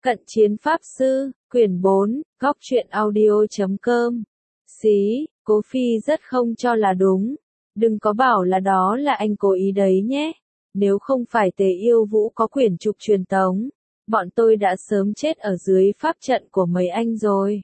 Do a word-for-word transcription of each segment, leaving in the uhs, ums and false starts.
Cận chiến pháp sư, quyển bốn, góc truyện audio chấm com. Xí, Cố Phi rất không cho là đúng. Đừng có bảo là đó là anh cố ý đấy nhé. Nếu không phải Tề Yêu Vũ có quyển trục truyền tống, bọn tôi đã sớm chết ở dưới pháp trận của mấy anh rồi.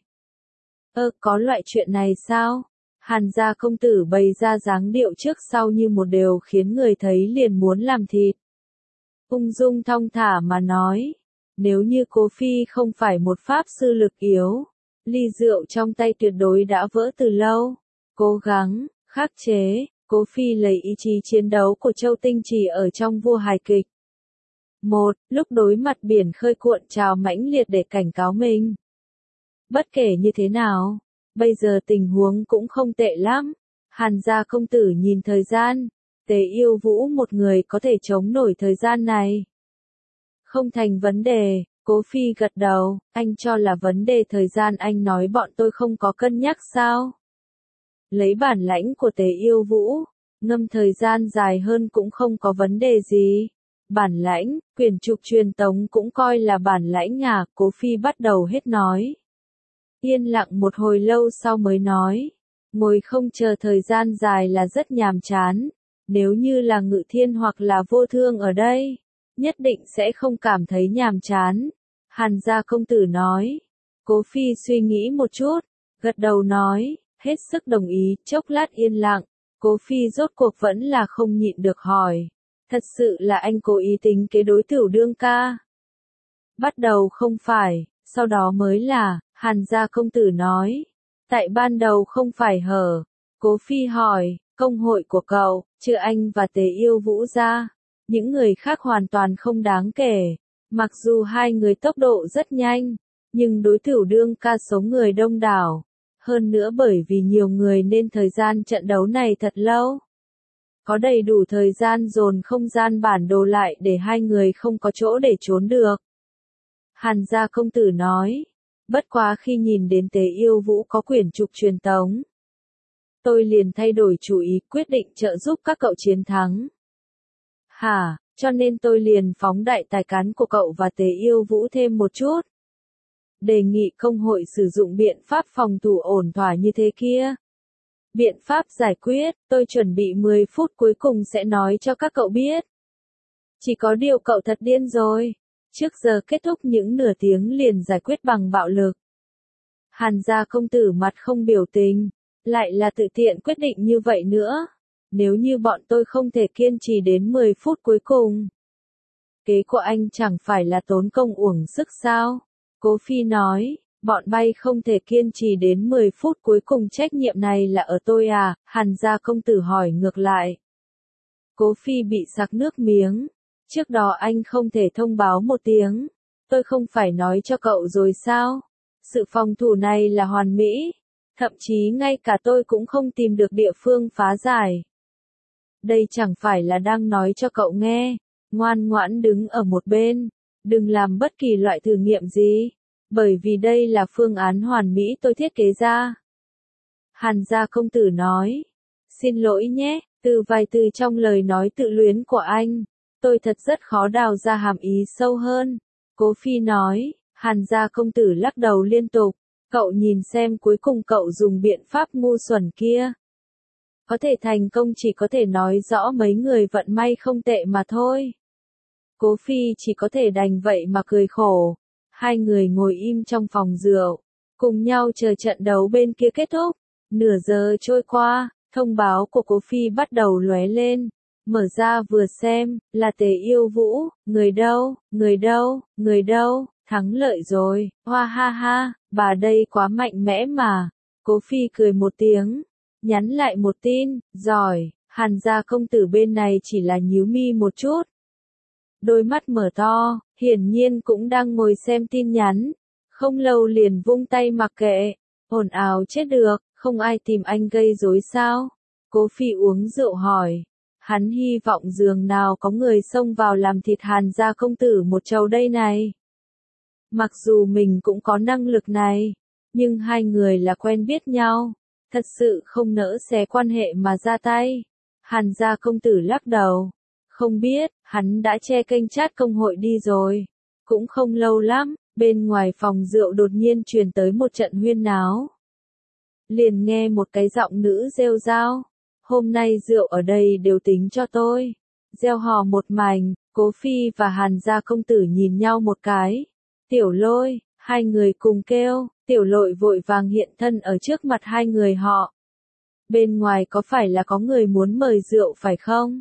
Ơ, có loại chuyện này sao? Hàn gia công tử bày ra dáng điệu trước sau như một điều khiến người thấy liền muốn làm thịt. Ung dung thong thả mà nói. Nếu như Cố Phi không phải một pháp sư lực yếu, ly rượu trong tay tuyệt đối đã vỡ từ lâu. Cố gắng, khắc chế, Cố Phi lấy ý chí chiến đấu của Châu Tinh Trì ở trong vua hài kịch. Một, lúc đối mặt biển khơi cuộn trào mãnh liệt để cảnh cáo mình. Bất kể như thế nào, bây giờ tình huống cũng không tệ lắm. Hàn gia công tử nhìn thời gian, Tề Yêu Vũ một người có thể chống nổi thời gian này. Không thành vấn đề, Cố Phi gật đầu, anh cho là vấn đề thời gian, anh nói bọn tôi không có cân nhắc sao? Lấy bản lãnh của Tề Yêu Vũ, ngâm thời gian dài hơn cũng không có vấn đề gì. Bản lãnh, quyển trục truyền tống cũng coi là bản lãnh à, Cố Phi bắt đầu hết nói. Yên lặng một hồi lâu sau mới nói, ngồi không chờ thời gian dài là rất nhàm chán, nếu như là Ngự Thiên hoặc là Vô Thương ở đây, nhất định sẽ không cảm thấy nhàm chán. Hàn gia công tử nói. Cố Phi suy nghĩ một chút, gật đầu nói, hết sức đồng ý, chốc lát yên lặng. Cố Phi rốt cuộc vẫn là không nhịn được hỏi. Thật sự là anh cố ý tính kế đối Tửu Đương ca? Bắt đầu không phải, sau đó mới là, Hàn gia công tử nói. Tại ban đầu không phải hở. Cố Phi hỏi, công hội của cậu, trừ anh và Tề Yêu Vũ ra, những người khác hoàn toàn không đáng kể. Mặc dù hai người tốc độ rất nhanh, nhưng đối Tửu Đương ca số người đông đảo. Hơn nữa bởi vì nhiều người nên thời gian trận đấu này thật lâu. Có đầy đủ thời gian dồn không gian bản đồ lại để hai người không có chỗ để trốn được. Hàn gia công tử nói. Bất quá khi nhìn đến Tề Yêu Vũ có quyển trục truyền tống, tôi liền thay đổi chủ ý, quyết định trợ giúp các cậu chiến thắng. Hả, cho nên tôi liền phóng đại tài cán của cậu và Tề Yêu Vũ thêm một chút. Đề nghị công hội sử dụng biện pháp phòng thủ ổn thỏa như thế kia. Biện pháp giải quyết, tôi chuẩn bị mười phút cuối cùng sẽ nói cho các cậu biết. Chỉ có điều cậu thật điên rồi. Trước giờ kết thúc những nửa tiếng liền giải quyết bằng bạo lực. Hàn gia công tử mặt không biểu tình, lại là tự tiện quyết định như vậy nữa. Nếu như bọn tôi không thể kiên trì đến mười phút cuối cùng, kế của anh chẳng phải là tốn công uổng sức sao? Cố Phi nói, bọn bay không thể kiên trì đến mười phút cuối cùng, trách nhiệm này là ở tôi à? Hàn gia công tử hỏi ngược lại. Cố Phi bị sặc nước miếng. Trước đó anh không thể thông báo một tiếng. Tôi không phải nói cho cậu rồi sao? Sự phòng thủ này là hoàn mỹ. Thậm chí ngay cả tôi cũng không tìm được địa phương phá giải. Đây chẳng phải là đang nói cho cậu nghe. Ngoan ngoãn đứng ở một bên. Đừng làm bất kỳ loại thử nghiệm gì. Bởi vì đây là phương án hoàn mỹ tôi thiết kế ra. Hàn gia công tử nói. Xin lỗi nhé, từ vài từ trong lời nói tự luyến của anh, tôi thật rất khó đào ra hàm ý sâu hơn. Cố Phi nói. Hàn gia công tử lắc đầu liên tục. Cậu nhìn xem cuối cùng cậu dùng biện pháp ngu xuẩn kia. Có thể thành công chỉ có thể nói rõ mấy người vận may không tệ mà thôi. Cố Phi chỉ có thể đành vậy mà cười khổ. Hai người ngồi im trong phòng rượu, cùng nhau chờ trận đấu bên kia kết thúc. Nửa giờ trôi qua, thông báo của Cố Phi bắt đầu lóe lên. Mở ra vừa xem, là Tề Yêu Vũ, người đâu, người đâu, người đâu, thắng lợi rồi, hoa ha ha, bà đây quá mạnh mẽ mà. Cố Phi cười một tiếng, nhắn lại một tin, giỏi. Hàn gia công tử bên này chỉ là nhíu mi một chút. Đôi mắt mở to, hiển nhiên cũng đang ngồi xem tin nhắn. Không lâu liền vung tay mặc kệ, ồn ào chết được, không ai tìm anh gây rối sao? Cố Phi uống rượu hỏi. Hắn hy vọng dường nào có người xông vào làm thịt Hàn gia công tử một chầu đây này. Mặc dù mình cũng có năng lực này, nhưng hai người là quen biết nhau, thật sự không nỡ xé quan hệ mà ra tay. Hàn gia công tử lắc đầu. Không biết, hắn đã che kênh chat công hội đi rồi. Cũng không lâu lắm, Bên ngoài phòng rượu đột nhiên truyền tới một trận huyên náo. Liền nghe một cái giọng nữ rêu rao, hôm nay rượu ở đây đều tính cho tôi. Reo hò một mảnh, Cố Phi và Hàn gia công tử nhìn nhau một cái. Tiểu Lôi, hai người cùng kêu, Tiểu Lội vội vàng hiện thân ở trước mặt hai người họ. Bên ngoài có phải là có người muốn mời rượu phải không?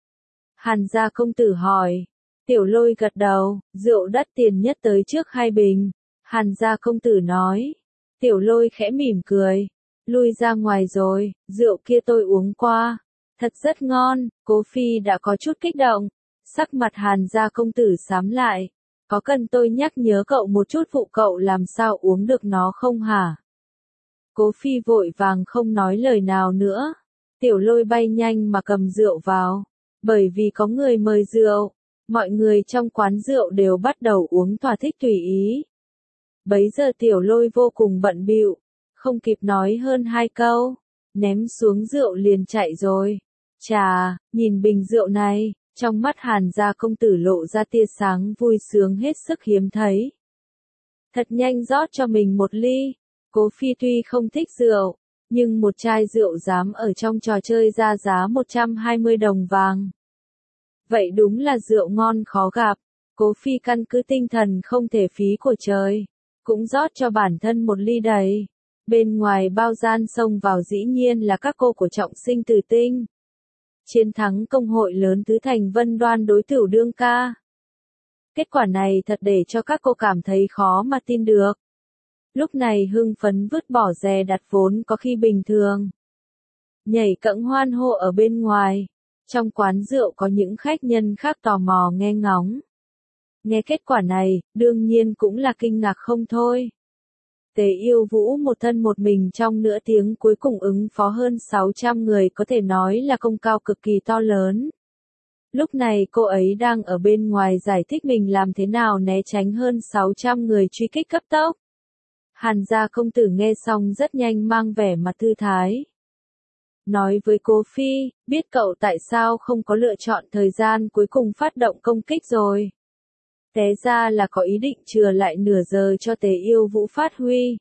Hàn gia công tử hỏi. Tiểu Lôi gật đầu, rượu đắt tiền nhất tới trước hai bình. Hàn gia công tử nói. Tiểu Lôi khẽ mỉm cười. Lui ra ngoài rồi, rượu kia tôi uống qua. Thật rất ngon, Cố Phi đã có chút kích động. Sắc mặt Hàn gia công tử xám lại. Có cần tôi nhắc nhớ cậu một chút phụ cậu làm sao uống được nó không hả? Cố Phi vội vàng không nói lời nào nữa. Tiểu Lôi bay nhanh mà cầm rượu vào. Bởi vì có người mời rượu, mọi người trong quán rượu đều bắt đầu uống thỏa thích tùy ý. Bấy giờ Tiểu Lôi vô cùng bận bịu, không kịp nói hơn hai câu, ném xuống rượu liền chạy rồi. Chà, nhìn bình rượu này, trong mắt Hàn gia công tử lộ ra tia sáng vui sướng hết sức hiếm thấy. Thật nhanh rót cho mình một ly. Cố Phi tuy không thích rượu, nhưng một chai rượu dám ở trong trò chơi ra giá một trăm hai mươi đồng vàng. Vậy đúng là rượu ngon khó gặp. Cố Phi căn cứ tinh thần không thể phí của trời, cũng rót cho bản thân một ly đầy. Bên ngoài bao gian xông vào dĩ nhiên là các cô của Trọng Sinh Tử Tinh. Chiến thắng công hội lớn tứ thành Vân Đoan đối Tửu Đương Ca. Kết quả này thật để cho các cô cảm thấy khó mà tin được. Lúc này hưng phấn vứt bỏ dè đặt vốn có khi bình thường. Nhảy cẫng hoan hô ở bên ngoài. Trong quán rượu có những khách nhân khác tò mò nghe ngóng. Nghe kết quả này, đương nhiên cũng là kinh ngạc không thôi. Tề Yêu Vũ một thân một mình trong nửa tiếng cuối cùng ứng phó hơn sáu trăm người có thể nói là công cao cực kỳ to lớn. Lúc này cô ấy đang ở bên ngoài giải thích mình làm thế nào né tránh hơn sáu trăm người truy kích cấp tốc. Hàn gia công tử nghe xong rất nhanh mang vẻ mặt thư thái. Nói với Cố Phi, biết cậu tại sao không có lựa chọn thời gian cuối cùng phát động công kích rồi. Té ra là có ý định chừa lại nửa giờ cho Tề Yêu Vũ phát huy.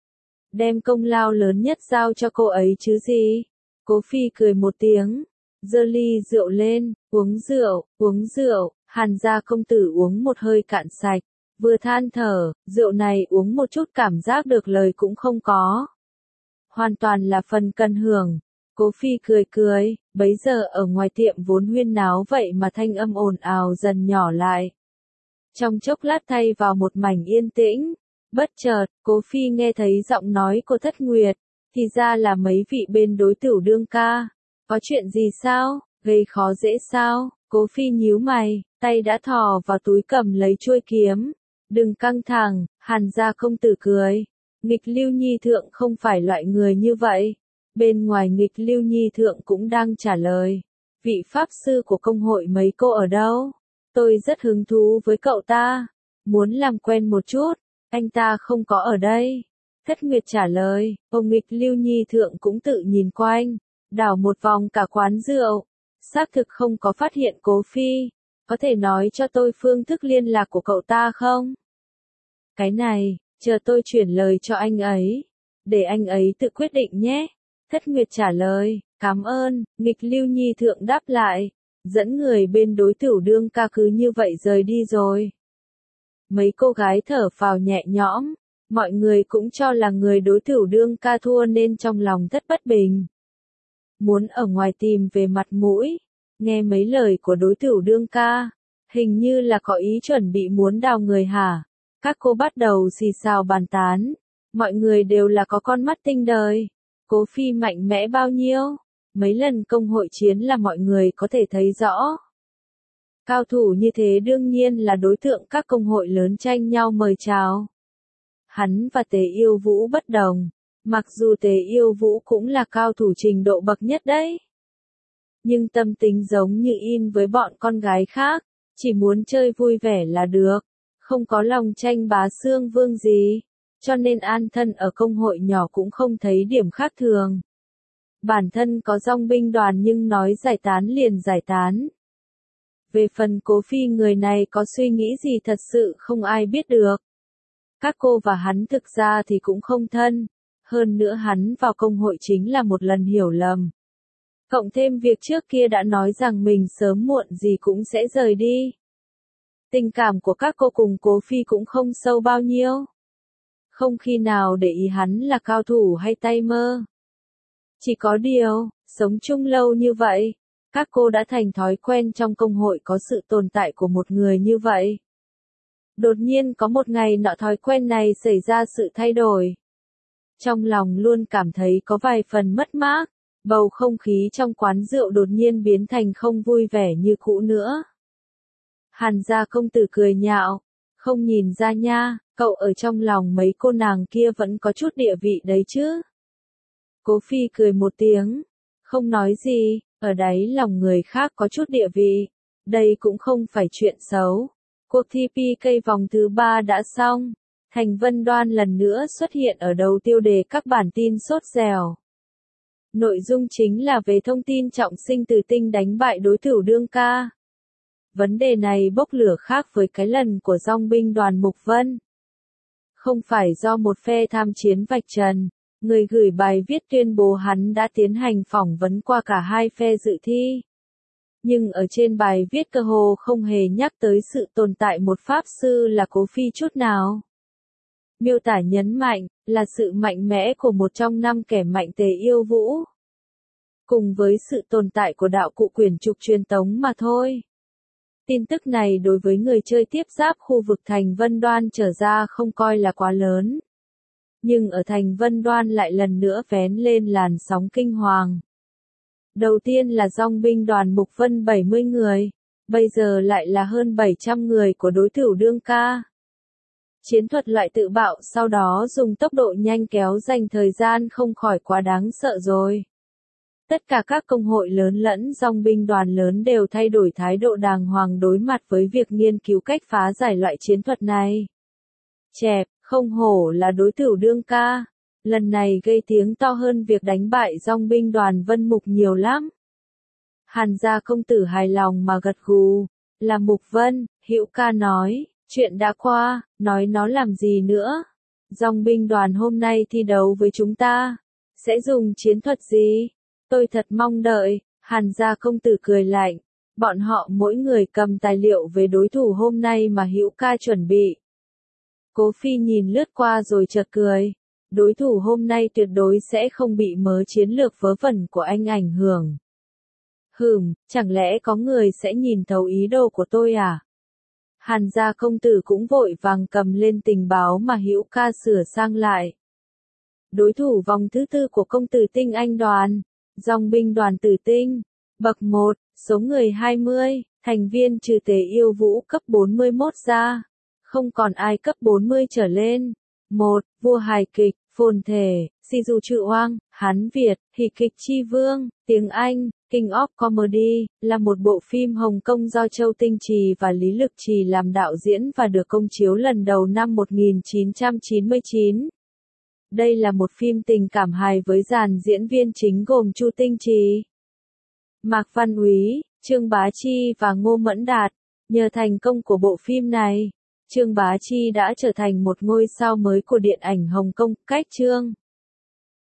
Đem công lao lớn nhất giao cho cô ấy chứ gì. Cố Phi cười một tiếng, giơ ly rượu lên, uống rượu, uống rượu. Hàn gia công tử uống một hơi cạn sạch, vừa than thở, rượu này uống một chút cảm giác được lời cũng không có. Hoàn toàn là phần cần hưởng. Cố Phi cười cười, bấy giờ ở ngoài tiệm vốn huyên náo vậy mà thanh âm ồn ào dần nhỏ lại. Trong chốc lát thay vào một mảnh yên tĩnh, bất chợt, Cố Phi nghe thấy giọng nói của Thất Nguyệt, thì ra là mấy vị bên đối Tửu Đương Ca. Có chuyện gì sao, gây khó dễ sao? Cố Phi nhíu mày, tay đã thò vào túi cầm lấy chuôi kiếm. Đừng căng thẳng, Hàn gia công tử cười. Nghịch Lưu Nhi Thượng không phải loại người như vậy. Bên ngoài Nghịch Lưu Nhi Thượng cũng đang trả lời. Vị pháp sư của công hội mấy cô ở đâu? Tôi rất hứng thú với cậu ta. Muốn làm quen một chút. Anh ta không có ở đây. Thất Nguyệt trả lời. Ông Nghịch Lưu Nhi Thượng cũng tự nhìn quanh. Đảo một vòng cả quán rượu. Xác thực không có phát hiện Cố Phi. Có thể nói cho tôi phương thức liên lạc của cậu ta không? Cái này, chờ tôi chuyển lời cho anh ấy. Để anh ấy tự quyết định nhé. Thất Nguyệt trả lời, cảm ơn. Nghịch Lưu Nhi Thượng đáp lại. Dẫn người bên đối Tửu Đương Ca cứ như vậy rời đi rồi. Mấy cô gái thở phào nhẹ nhõm. Mọi người cũng cho là người đối Tửu Đương Ca thua nên trong lòng thất bất bình. Muốn ở ngoài tìm về mặt mũi. Nghe mấy lời của đối Tửu Đương Ca. Hình như là có ý chuẩn bị muốn đào người hả? Các cô bắt đầu xì xào bàn tán. Mọi người đều là có con mắt tinh đời. Cố Phi mạnh mẽ bao nhiêu? Mấy lần công hội chiến là mọi người có thể thấy rõ. Cao thủ như thế đương nhiên là đối tượng các công hội lớn tranh nhau mời chào. Hắn và Tề Yêu Vũ bất đồng. Mặc dù Tề Yêu Vũ cũng là cao thủ trình độ bậc nhất đấy. Nhưng tâm tính giống như in với bọn con gái khác. Chỉ muốn chơi vui vẻ là được. Không có lòng tranh bá xương vương gì. Cho nên an thân ở công hội nhỏ cũng không thấy điểm khác thường. Bản thân có dòng binh đoàn nhưng nói giải tán liền giải tán. Về phần Cố Phi người này có suy nghĩ gì thật sự không ai biết được. Các cô và hắn thực ra thì cũng không thân. Hơn nữa hắn vào công hội chính là một lần hiểu lầm. Cộng thêm việc trước kia đã nói rằng mình sớm muộn gì cũng sẽ rời đi. Tình cảm của các cô cùng Cố Phi cũng không sâu bao nhiêu. Không khi nào để ý hắn là cao thủ hay tay mơ. Chỉ có điều, sống chung lâu như vậy, các cô đã thành thói quen trong công hội có sự tồn tại của một người như vậy. Đột nhiên có một ngày nọ thói quen này xảy ra sự thay đổi. Trong lòng luôn cảm thấy có vài phần mất mát, bầu không khí trong quán rượu đột nhiên biến thành không vui vẻ như cũ nữa. Hàn gia công tử cười nhạo, không nhìn ra nha, cậu ở trong lòng mấy cô nàng kia vẫn có chút địa vị đấy chứ. Cố Phi cười một tiếng, không nói gì, ở đáy lòng người khác có chút địa vị, đây cũng không phải chuyện xấu. Cuộc thi pê ca vòng thứ ba đã xong, Thành Vân Đoan lần nữa xuất hiện ở đầu tiêu đề các bản tin sốt dẻo. Nội dung chính là về thông tin Trọng Sinh Từ Tinh đánh bại đối thủ đương ca. Vấn đề này bốc lửa khác với cái lần của dòng binh đoàn Mục Vân. Không phải do một phe tham chiến vạch trần, người gửi bài viết tuyên bố hắn đã tiến hành phỏng vấn qua cả hai phe dự thi. Nhưng ở trên bài viết cơ hồ không hề nhắc tới sự tồn tại một pháp sư là Cố Phi chút nào. Miêu tả nhấn mạnh, là sự mạnh mẽ của một trong năm kẻ mạnh tề yêu vũ. Cùng với sự tồn tại của đạo cụ quyển trục truyền tống mà thôi. Tin tức này đối với người chơi tiếp giáp khu vực Thành Vân Đoan trở ra không coi là quá lớn. Nhưng ở Thành Vân Đoan lại lần nữa vén lên làn sóng kinh hoàng. Đầu tiên là dòng binh đoàn Mục Vân bảy mươi người, bây giờ lại là hơn bảy trăm người của đối thủ đương ca. Chiến thuật loại tự bạo sau đó dùng tốc độ nhanh kéo dành thời gian không khỏi quá đáng sợ rồi. Tất cả các công hội lớn lẫn dòng binh đoàn lớn đều thay đổi thái độ đàng hoàng đối mặt với việc nghiên cứu cách phá giải loại chiến thuật này. Chẹp, không hổ là đối thủ đương ca. Lần này gây tiếng to hơn việc đánh bại dòng binh đoàn Vân Mục nhiều lắm. Hàn gia công tử hài lòng mà gật gù, là Mục Vân, Hữu ca nói, chuyện đã qua, nói nó làm gì nữa. Dòng binh đoàn hôm nay thi đấu với chúng ta, sẽ dùng chiến thuật gì? Tôi thật mong đợi, Hàn gia công tử cười lạnh, bọn họ mỗi người cầm tài liệu về đối thủ hôm nay mà Hữu ca chuẩn bị. Cố Phi nhìn lướt qua rồi chợt cười. Đối thủ hôm nay tuyệt đối sẽ không bị mớ chiến lược vớ vẩn của anh ảnh hưởng. Hừm, chẳng lẽ có người sẽ nhìn thấu ý đồ của tôi à? Hàn gia công tử cũng vội vàng cầm lên tình báo mà Hữu ca sửa sang lại. Đối thủ vòng thứ tư của công tử Tinh Anh đoàn, dòng binh đoàn Tử Tinh, bậc một, số người hai mươi, thành viên trừ Tề Yêu Vũ cấp bốn mươi mốt ra, không còn ai cấp bốn mươi trở lên. một. Vua hài kịch, phồn thể, si du trự oang, Hán Việt, hỉ kịch chi vương, tiếng Anh, King of Comedy, là một bộ phim Hồng Kông do Châu Tinh Trì và Lý Lực Trì làm đạo diễn và được công chiếu lần đầu năm một nghìn chín trăm chín mươi chín. Đây là một phim tình cảm hài với dàn diễn viên chính gồm Chu Tinh Trì, Mạc Văn Úy, Trương Bá Chi và Ngô Mẫn Đạt. Nhờ thành công của bộ phim này, Trương Bá Chi đã trở thành một ngôi sao mới của điện ảnh Hồng Kông. Cách Trương